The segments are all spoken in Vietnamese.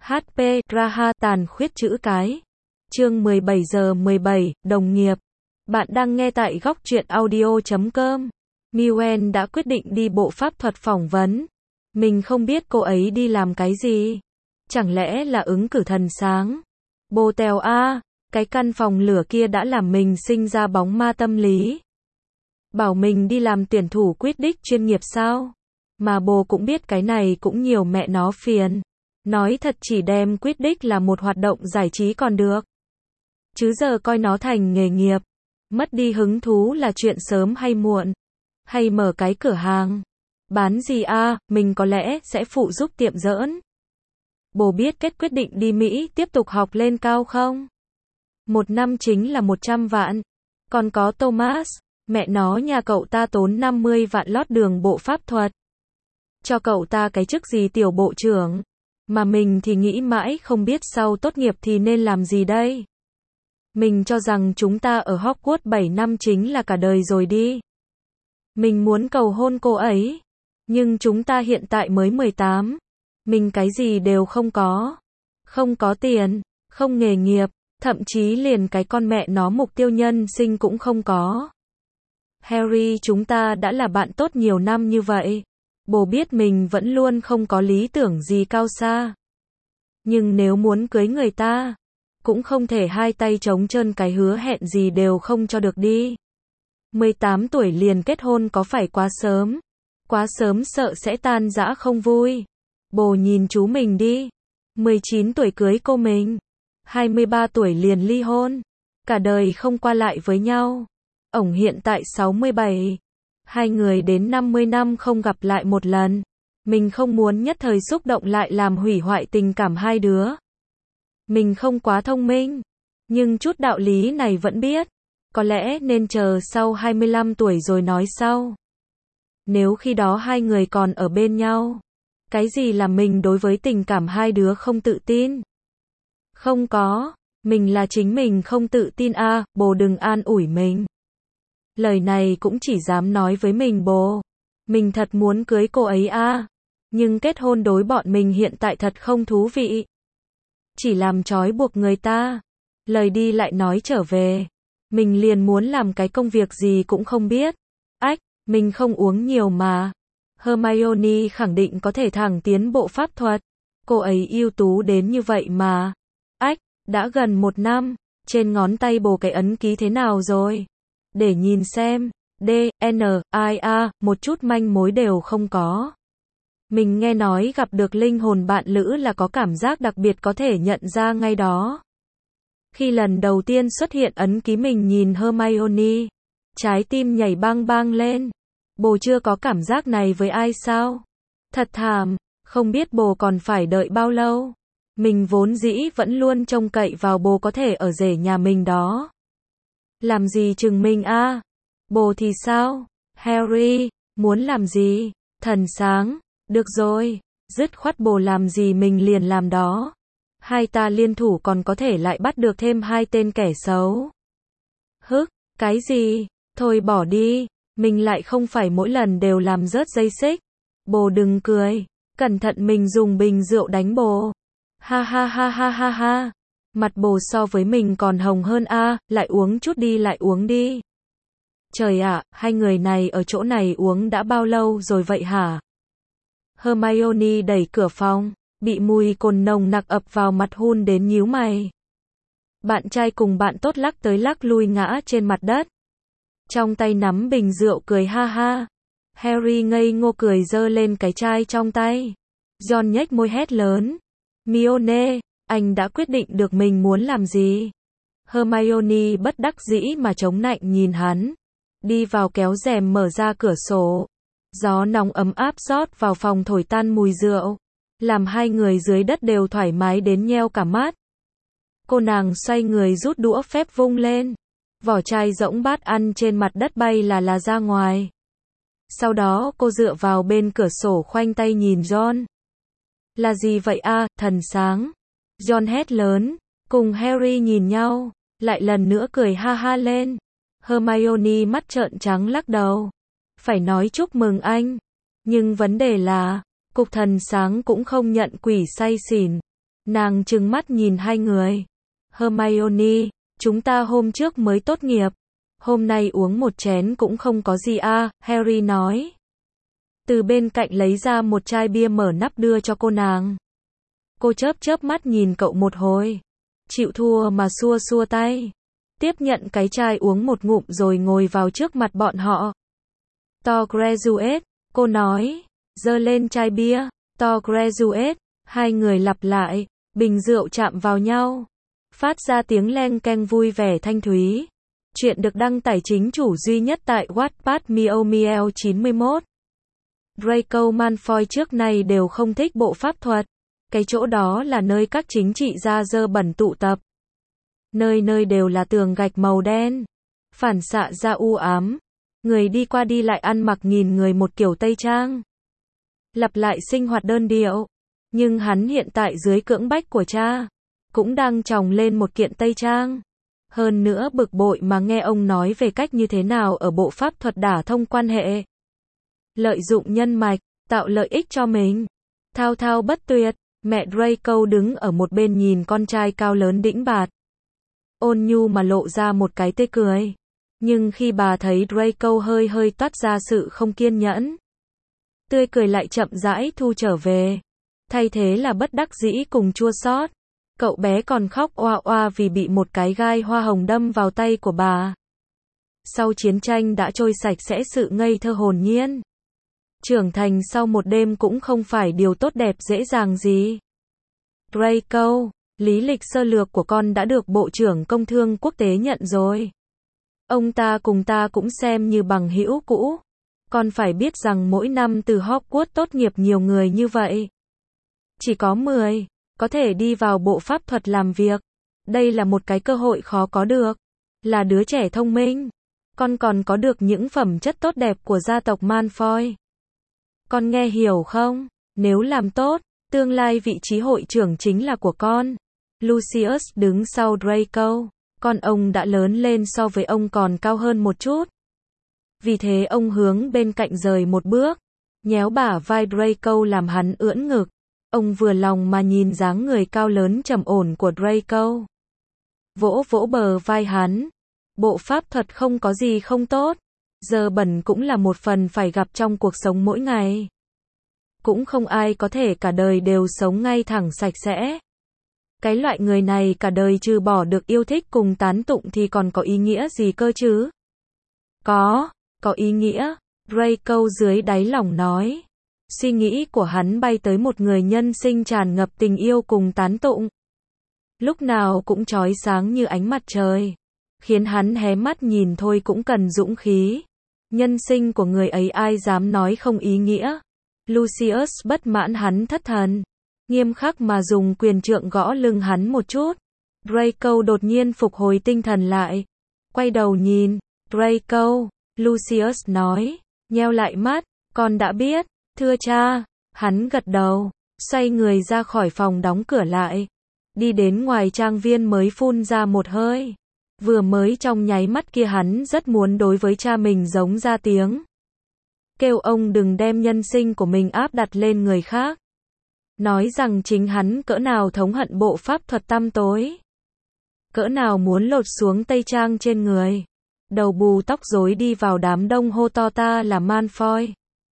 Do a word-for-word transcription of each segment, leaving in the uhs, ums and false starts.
hát pê, Raha, tàn khuyết chữ cái. Chương mười bảy giờ mười bảy, đồng nghiệp. Bạn đang nghe tại góc truyện audio chấm com. Miuen đã quyết định đi bộ pháp thuật phỏng vấn. Mình không biết cô ấy đi làm cái gì. Chẳng lẽ là ứng cử thần sáng? Bồ tèo a, cái căn phòng lửa kia đã làm mình sinh ra bóng ma tâm lý. Bảo mình đi làm tuyển thủ Quidditch chuyên nghiệp sao? Mà bồ cũng biết cái này cũng nhiều mẹ nó phiền. Nói thật chỉ đem Quidditch là một hoạt động giải trí còn được. Chứ giờ coi nó thành nghề nghiệp. Mất đi hứng thú là chuyện sớm hay muộn. Hay mở cái cửa hàng. Bán gì a, à, mình có lẽ sẽ phụ giúp tiệm giỡn. Bồ biết kết quyết định đi Mỹ tiếp tục học lên cao không? Một năm chính là một trăm vạn. Còn có Thomas, mẹ nó nhà cậu ta tốn năm mươi vạn lót đường bộ pháp thuật. Cho cậu ta cái chức gì tiểu bộ trưởng. Mà mình thì nghĩ mãi không biết sau tốt nghiệp thì nên làm gì đây. Mình cho rằng chúng ta ở Hogwarts bảy năm chính là cả đời rồi đi. Mình muốn cầu hôn cô ấy. Nhưng chúng ta hiện tại mới mười tám. Mình cái gì đều không có. Không có tiền, không nghề nghiệp, thậm chí liền cái con mẹ nó mục tiêu nhân sinh cũng không có. Harry, chúng ta đã là bạn tốt nhiều năm như vậy. Bồ biết mình vẫn luôn không có lý tưởng gì cao xa. Nhưng nếu muốn cưới người ta, cũng không thể hai tay trống trơn cái hứa hẹn gì đều không cho được đi. mười tám tuổi liền kết hôn có phải quá sớm? Quá sớm sợ sẽ tan rã không vui. Bồ nhìn chú mình đi. mười chín tuổi cưới cô mình. hai mươi ba tuổi liền ly hôn. Cả đời không qua lại với nhau. Ổng hiện tại sáu mươi bảy. Hai người đến năm mươi năm không gặp lại một lần. Mình không muốn nhất thời xúc động lại làm hủy hoại tình cảm hai đứa. Mình không quá thông minh. Nhưng chút đạo lý này vẫn biết. Có lẽ nên chờ sau hai mươi lăm tuổi rồi nói sau. Nếu khi đó hai người còn ở bên nhau. Cái gì làm mình đối với tình cảm hai đứa không tự tin? Không có. Mình là chính mình không tự tin a, à, bồ đừng an ủi mình. Lời này cũng chỉ dám nói với mình bồ. Mình thật muốn cưới cô ấy a, à. Nhưng kết hôn đối bọn mình hiện tại thật không thú vị. Chỉ làm trói buộc người ta. Lời đi lại nói trở về. Mình liền muốn làm cái công việc gì cũng không biết. Ách, mình không uống nhiều mà. Hermione khẳng định có thể thẳng tiến bộ pháp thuật. Cô ấy ưu tú đến như vậy mà. Ách, đã gần một năm. Trên ngón tay bồ cái ấn ký thế nào rồi? Để nhìn xem. D, N, I, A, một chút manh mối đều không có. Mình nghe nói gặp được linh hồn bạn lữ là có cảm giác đặc biệt có thể nhận ra ngay đó. Khi lần đầu tiên xuất hiện ấn ký mình nhìn Hermione. Trái tim nhảy bang bang lên. Bồ chưa có cảm giác này với ai sao? Thật thảm, không biết bồ còn phải đợi bao lâu. Mình vốn dĩ vẫn luôn trông cậy vào bồ có thể ở rể nhà mình đó. Làm gì chừng mình a? À? Bồ thì sao? Harry, muốn làm gì? Thần sáng, được rồi, dứt khoát bồ làm gì mình liền làm đó. Hai ta liên thủ còn có thể lại bắt được thêm hai tên kẻ xấu. Hức, cái gì? Thôi bỏ đi. Mình lại không phải mỗi lần đều làm rớt dây xích. Bồ đừng cười. Cẩn thận mình dùng bình rượu đánh bồ. Ha ha ha ha ha ha. Mặt bồ so với mình còn hồng hơn a, à, lại uống chút đi lại uống đi. Trời ạ, à, hai người này ở chỗ này uống đã bao lâu rồi vậy hả? Hermione đẩy cửa phòng, bị mùi cồn nồng nặc ập vào mặt hun đến nhíu mày. Bạn trai cùng bạn tốt lắc tới lắc lui ngã trên mặt đất. Trong tay nắm bình rượu cười ha ha. Harry ngây ngô cười giơ lên cái chai trong tay. Ron nhếch môi hét lớn. Hermione, anh đã quyết định được mình muốn làm gì? Hermione bất đắc dĩ mà chống nạnh nhìn hắn. Đi vào kéo rèm mở ra cửa sổ. Gió nóng ấm áp rót vào phòng thổi tan mùi rượu. Làm hai người dưới đất đều thoải mái đến nheo cả mắt. Cô nàng xoay người rút đũa phép vung lên. Vỏ chai rỗng bát ăn trên mặt đất bay là là ra ngoài. Sau đó cô dựa vào bên cửa sổ khoanh tay nhìn Ron. Là gì vậy a, à, thần sáng? Ron hét lớn. Cùng Harry nhìn nhau. Lại lần nữa cười ha ha lên. Hermione mắt trợn trắng lắc đầu. Phải nói chúc mừng anh. Nhưng vấn đề là, cục thần sáng cũng không nhận quỷ say xỉn. Nàng trừng mắt nhìn hai người. Hermione, chúng ta hôm trước mới tốt nghiệp. Hôm nay uống một chén cũng không có gì à, Harry nói. Từ bên cạnh lấy ra một chai bia mở nắp đưa cho cô nàng. Cô chớp chớp mắt nhìn cậu một hồi. Chịu thua mà xua xua tay. Tiếp nhận cái chai uống một ngụm rồi ngồi vào trước mặt bọn họ. To graduate, cô nói. Giơ lên chai bia. To graduate, hai người lặp lại. Bình rượu chạm vào nhau. Phát ra tiếng leng keng vui vẻ thanh thúy. Chuyện được đăng tải chính chủ duy nhất tại Wattpad Meow Meow chín mươi mốt. Draco Malfoy trước nay đều không thích bộ pháp thuật. Cái chỗ đó là nơi các chính trị gia dơ bẩn tụ tập. Nơi nơi đều là tường gạch màu đen. Phản xạ ra u ám. Người đi qua đi lại ăn mặc nhìn người một kiểu Tây Trang. Lặp lại sinh hoạt đơn điệu. Nhưng hắn hiện tại dưới cưỡng bách của cha. Cũng đang tròng lên một kiện Tây Trang. Hơn nữa bực bội mà nghe ông nói về cách như thế nào ở bộ pháp thuật đả thông quan hệ. Lợi dụng nhân mạch, tạo lợi ích cho mình. Thao thao bất tuyệt, mẹ Draco đứng ở một bên nhìn con trai cao lớn đĩnh bạt. Ôn nhu mà lộ ra một cái tươi cười. Nhưng khi bà thấy Draco hơi hơi toát ra sự không kiên nhẫn. Tươi cười lại chậm rãi thu trở về. Thay thế là bất đắc dĩ cùng chua xót. Cậu bé còn khóc oa oa vì bị một cái gai hoa hồng đâm vào tay của bà. Sau chiến tranh đã trôi sạch sẽ sự ngây thơ hồn nhiên. Trưởng thành sau một đêm cũng không phải điều tốt đẹp dễ dàng gì. Draco, lý lịch sơ lược của con đã được Bộ trưởng Công thương Quốc tế nhận rồi. Ông ta cùng ta cũng xem như bằng hữu cũ. Con phải biết rằng mỗi năm từ Hogwarts tốt nghiệp nhiều người như vậy. Chỉ có mười. Có thể đi vào bộ pháp thuật làm việc. Đây là một cái cơ hội khó có được. Là đứa trẻ thông minh. Con còn có được những phẩm chất tốt đẹp của gia tộc Malfoy. Con nghe hiểu không? Nếu làm tốt, tương lai vị trí hội trưởng chính là của con. Lucius đứng sau Draco. Con ông đã lớn lên so với ông còn cao hơn một chút. Vì thế ông hướng bên cạnh rời một bước. Nhéo bả vai Draco làm hắn ưỡn ngực. Ông vừa lòng mà nhìn dáng người cao lớn trầm ổn của Draco. Vỗ vỗ bờ vai hắn. Bộ pháp thuật không có gì không tốt. Giờ bẩn cũng là một phần phải gặp trong cuộc sống mỗi ngày. Cũng không ai có thể cả đời đều sống ngay thẳng sạch sẽ. Cái loại người này cả đời trừ bỏ được yêu thích cùng tán tụng thì còn có ý nghĩa gì cơ chứ? Có, có ý nghĩa. Draco dưới đáy lòng nói. Suy nghĩ của hắn bay tới một người nhân sinh tràn ngập tình yêu cùng tán tụng. Lúc nào cũng chói sáng như ánh mặt trời. Khiến hắn hé mắt nhìn thôi cũng cần dũng khí. Nhân sinh của người ấy ai dám nói không ý nghĩa. Lucius bất mãn hắn thất thần. Nghiêm khắc mà dùng quyền trượng gõ lưng hắn một chút. Draco đột nhiên phục hồi tinh thần lại. Quay đầu nhìn. Draco, Lucius nói. Nheo lại mắt. Con đã biết. Thưa cha. Hắn gật đầu. Xoay người ra khỏi phòng đóng cửa lại. Đi đến ngoài trang viên mới phun ra một hơi. Vừa mới trong nháy mắt kia hắn rất muốn đối với cha mình giống ra tiếng. Kêu ông đừng đem nhân sinh của mình áp đặt lên người khác. Nói rằng chính hắn cỡ nào thống hận bộ pháp thuật tăm tối. Cỡ nào muốn lột xuống tây trang trên người. Đầu bù tóc rối đi vào đám đông hô to ta là Malfoy.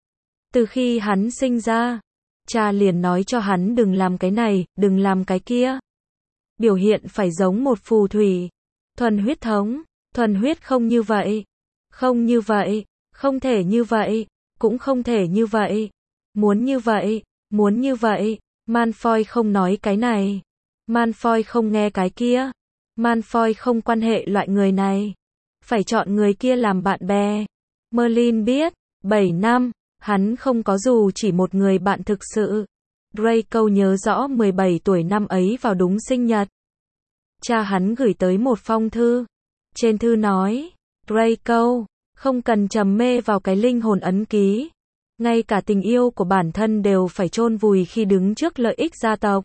Từ khi hắn sinh ra, cha liền nói cho hắn đừng làm cái này, đừng làm cái kia. Biểu hiện phải giống một phù thủy. Thuần huyết thống, thuần huyết không như vậy. Không như vậy, không thể như vậy, cũng không thể như vậy. Muốn như vậy, muốn như vậy. Malfoy không nói cái này. Malfoy không nghe cái kia. Malfoy không quan hệ loại người này. Phải chọn người kia làm bạn bè. Merlin biết, bảy năm, hắn không có dù chỉ một người bạn thực sự. Draco nhớ rõ mười bảy tuổi năm ấy vào đúng sinh nhật. Cha hắn gửi tới một phong thư. Trên thư nói, Draco, không cần trầm mê vào cái linh hồn ấn ký. Ngay cả tình yêu của bản thân đều phải chôn vùi khi đứng trước lợi ích gia tộc.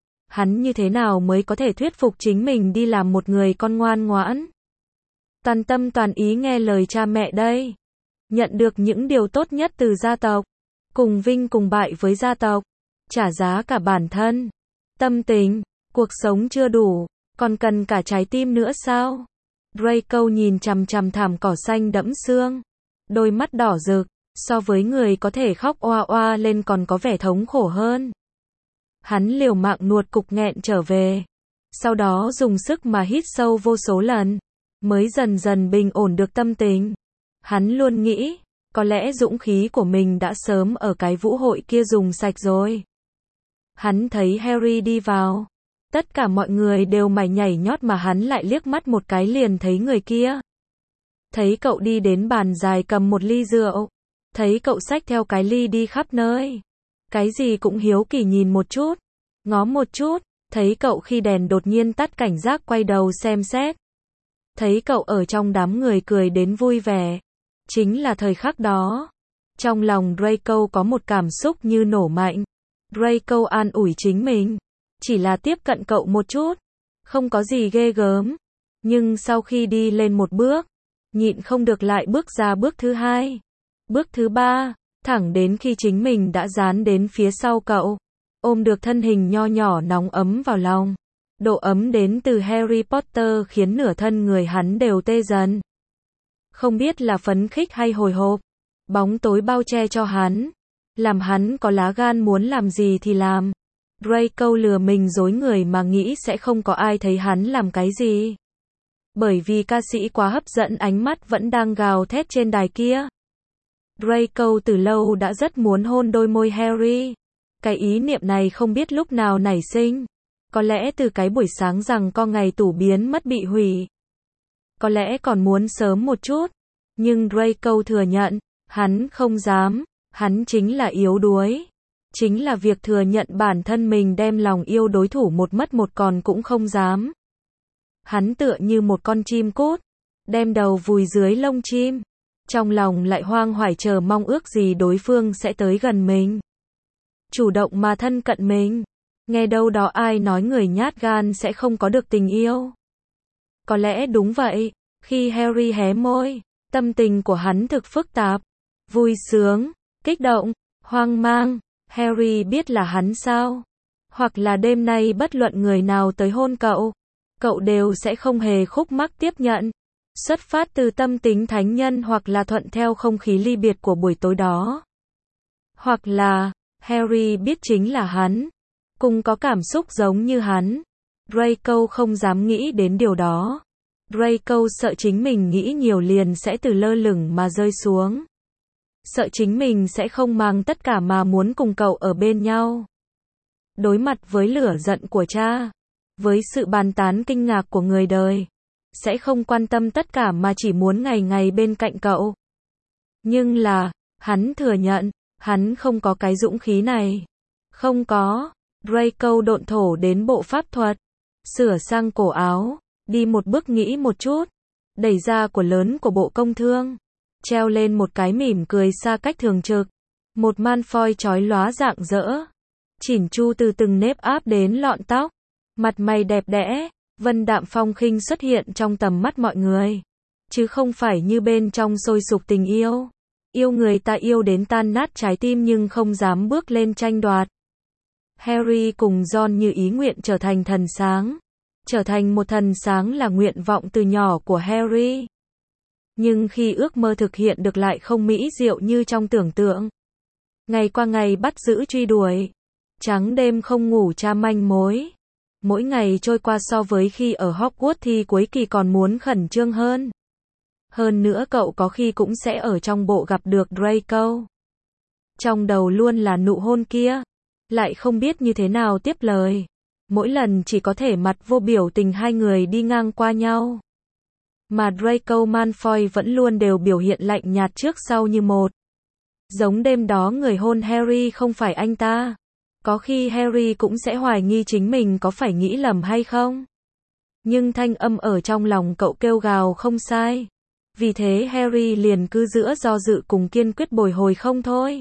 Hắn như thế nào mới có thể thuyết phục chính mình đi làm một người con ngoan ngoãn? Toàn tâm toàn ý nghe lời cha mẹ đây. Nhận được những điều tốt nhất từ gia tộc. Cùng vinh cùng bại với gia tộc. Trả giá cả bản thân. Tâm tình, cuộc sống chưa đủ, còn cần cả trái tim nữa sao? Draco nhìn chằm chằm thảm cỏ xanh đẫm sương, đôi mắt đỏ rực, so với người có thể khóc oa oa lên còn có vẻ thống khổ hơn. Hắn liều mạng nuốt cục nghẹn trở về, sau đó dùng sức mà hít sâu vô số lần, mới dần dần bình ổn được tâm tình. Hắn luôn nghĩ, có lẽ dũng khí của mình đã sớm ở cái vũ hội kia dùng sạch rồi. Hắn thấy Harry đi vào. Tất cả mọi người đều mải nhảy nhót mà hắn lại liếc mắt một cái liền thấy người kia. Thấy cậu đi đến bàn dài cầm một ly rượu. Thấy cậu xách theo cái ly đi khắp nơi. Cái gì cũng hiếu kỳ nhìn một chút, ngó một chút. Thấy cậu khi đèn đột nhiên tắt cảnh giác quay đầu xem xét. Thấy cậu ở trong đám người cười đến vui vẻ. Chính là thời khắc đó. Trong lòng Draco có một cảm xúc như nổ mạnh. Draco an ủi chính mình. Chỉ là tiếp cận cậu một chút. Không có gì ghê gớm. Nhưng sau khi đi lên một bước, nhịn không được lại bước ra bước thứ hai. Bước thứ ba, thẳng đến khi chính mình đã dán đến phía sau cậu. Ôm được thân hình nho nhỏ nóng ấm vào lòng. Độ ấm đến từ Harry Potter khiến nửa thân người hắn đều tê dần. Không biết là phấn khích hay hồi hộp. Bóng tối bao che cho hắn. Làm hắn có lá gan muốn làm gì thì làm. Draco lừa mình dối người mà nghĩ sẽ không có ai thấy hắn làm cái gì. Bởi vì ca sĩ quá hấp dẫn ánh mắt vẫn đang gào thét trên đài kia. Draco từ lâu đã rất muốn hôn đôi môi Harry. Cái ý niệm này không biết lúc nào nảy sinh. Có lẽ từ cái buổi sáng rằng co ngày tủ biến mất bị hủy. Có lẽ còn muốn sớm một chút. Nhưng Draco thừa nhận, hắn không dám, hắn chính là yếu đuối. Chính là việc thừa nhận bản thân mình đem lòng yêu đối thủ một mất một còn cũng không dám. Hắn tựa như một con chim cút, đem đầu vùi dưới lông chim. Trong lòng lại hoang hoài chờ mong ước gì đối phương sẽ tới gần mình. Chủ động mà thân cận mình. Nghe đâu đó ai nói người nhát gan sẽ không có được tình yêu. Có lẽ đúng vậy, khi Harry hé môi, tâm tình của hắn thực phức tạp. Vui sướng, kích động, hoang mang. Harry biết là hắn sao? Hoặc là đêm nay bất luận người nào tới hôn cậu, cậu đều sẽ không hề khúc mắc tiếp nhận. Xuất phát từ tâm tính thánh nhân hoặc là thuận theo không khí ly biệt của buổi tối đó. Hoặc là, Harry biết chính là hắn, cùng có cảm xúc giống như hắn. Draco không dám nghĩ đến điều đó. Draco sợ chính mình nghĩ nhiều liền sẽ từ lơ lửng mà rơi xuống. Sợ chính mình sẽ không mang tất cả mà muốn cùng cậu ở bên nhau. Đối mặt với lửa giận của cha, với sự bàn tán kinh ngạc của người đời, sẽ không quan tâm tất cả mà chỉ muốn ngày ngày bên cạnh cậu. Nhưng là, hắn thừa nhận, hắn không có cái dũng khí này. Không có. Draco độn thổ đến bộ pháp thuật, sửa sang cổ áo, đi một bước nghĩ một chút, đẩy ra của lớn của bộ công thương, treo lên một cái mỉm cười xa cách thường trực, một Malfoy chói lóa rạng rỡ, chỉn chu từ từng nếp áp đến lọn tóc, mặt mày đẹp đẽ, vân đạm phong khinh xuất hiện trong tầm mắt mọi người, chứ không phải như bên trong sôi sục tình yêu, yêu người ta yêu đến tan nát trái tim nhưng không dám bước lên tranh đoạt. Harry cùng Ron như ý nguyện trở thành thần sáng. Trở thành một thần sáng là nguyện vọng từ nhỏ của Harry. Nhưng khi ước mơ thực hiện được lại không mỹ diệu như trong tưởng tượng. Ngày qua ngày bắt giữ truy đuổi. Trắng đêm không ngủ tra manh mối. Mỗi ngày trôi qua so với khi ở Hogwarts thì cuối kỳ còn muốn khẩn trương hơn. Hơn nữa cậu có khi cũng sẽ ở trong bộ gặp được Draco. Trong đầu luôn là nụ hôn kia. Lại không biết như thế nào tiếp lời. Mỗi lần chỉ có thể mặt vô biểu tình hai người đi ngang qua nhau. Mà Draco Malfoy vẫn luôn đều biểu hiện lạnh nhạt trước sau như một. Giống đêm đó người hôn Harry không phải anh ta. Có khi Harry cũng sẽ hoài nghi chính mình có phải nghĩ lầm hay không. Nhưng thanh âm ở trong lòng cậu kêu gào không sai. Vì thế Harry liền cứ giữa do dự cùng kiên quyết bồi hồi không thôi.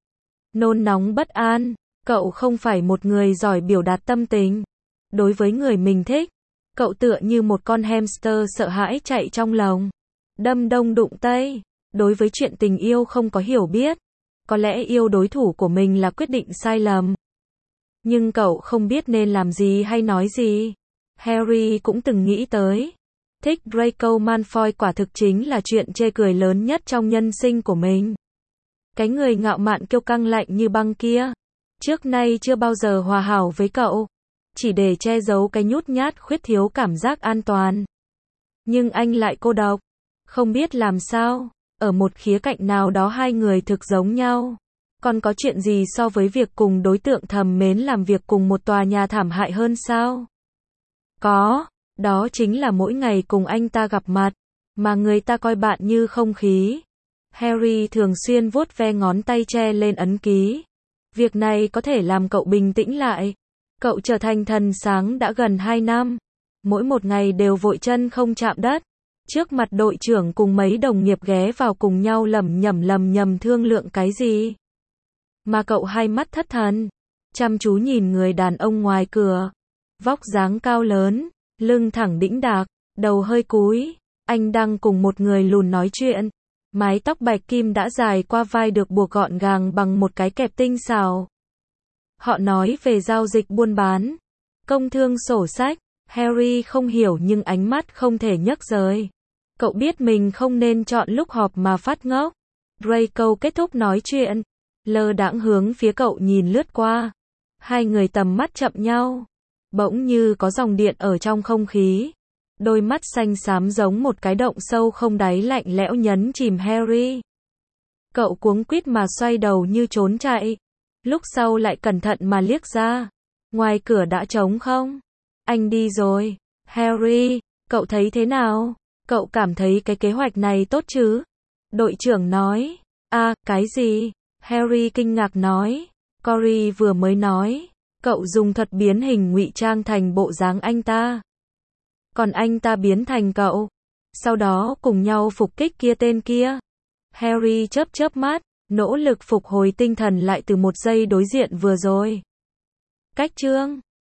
Nôn nóng bất an. Cậu không phải một người giỏi biểu đạt tâm tình. Đối với người mình thích, cậu tựa như một con hamster sợ hãi chạy trong lồng. Đâm đông đụng tây. Đối với chuyện tình yêu không có hiểu biết. Có lẽ yêu đối thủ của mình là quyết định sai lầm. Nhưng cậu không biết nên làm gì hay nói gì. Harry cũng từng nghĩ tới. Thích Draco Malfoy quả thực chính là chuyện chê cười lớn nhất trong nhân sinh của mình. Cái người ngạo mạn kiêu căng lạnh như băng kia, trước nay chưa bao giờ hòa hảo với cậu, chỉ để che giấu cái nhút nhát khuyết thiếu cảm giác an toàn. Nhưng anh lại cô độc, không biết làm sao, ở một khía cạnh nào đó hai người thực giống nhau. Còn có chuyện gì so với việc cùng đối tượng thầm mến làm việc cùng một tòa nhà thảm hại hơn sao? Có, đó chính là mỗi ngày cùng anh ta gặp mặt, mà người ta coi bạn như không khí. Harry thường xuyên vuốt ve ngón tay che lên ấn ký. Việc này có thể làm cậu bình tĩnh lại. Cậu trở thành thần sáng đã gần hai năm. Mỗi một ngày đều vội chân không chạm đất. Trước mặt đội trưởng cùng mấy đồng nghiệp ghé vào cùng nhau lẩm nhẩm lầm nhầm thương lượng cái gì. Mà cậu hai mắt thất thần, chăm chú nhìn người đàn ông ngoài cửa. Vóc dáng cao lớn, lưng thẳng đĩnh đạc, đầu hơi cúi. Anh đang cùng một người lùn nói chuyện. Mái tóc bạch kim đã dài qua vai được buộc gọn gàng bằng một cái kẹp tinh xảo. Họ nói về giao dịch buôn bán, công thương sổ sách. Harry không hiểu nhưng ánh mắt không thể nhấc rời. Cậu biết mình không nên chọn lúc họp mà phát ngốc. Draco kết thúc nói chuyện, lơ đãng hướng phía cậu nhìn lướt qua. Hai người tầm mắt chậm nhau. Bỗng như có dòng điện ở trong không khí. Đôi mắt xanh xám giống một cái động sâu không đáy lạnh lẽo nhấn chìm Harry. Cậu cuống quýt mà xoay đầu như trốn chạy. Lúc sau lại cẩn thận mà liếc ra. Ngoài cửa đã trống không? Anh đi rồi. Harry, cậu thấy thế nào? Cậu cảm thấy cái kế hoạch này tốt chứ? Đội trưởng nói. À, cái gì? Harry kinh ngạc nói. Cory vừa mới nói. Cậu dùng thuật biến hình ngụy trang thành bộ dáng anh ta. Còn anh ta biến thành cậu. Sau đó cùng nhau phục kích kia tên kia. Harry chớp chớp mắt, nỗ lực phục hồi tinh thần lại từ một giây đối diện vừa rồi. Cách chương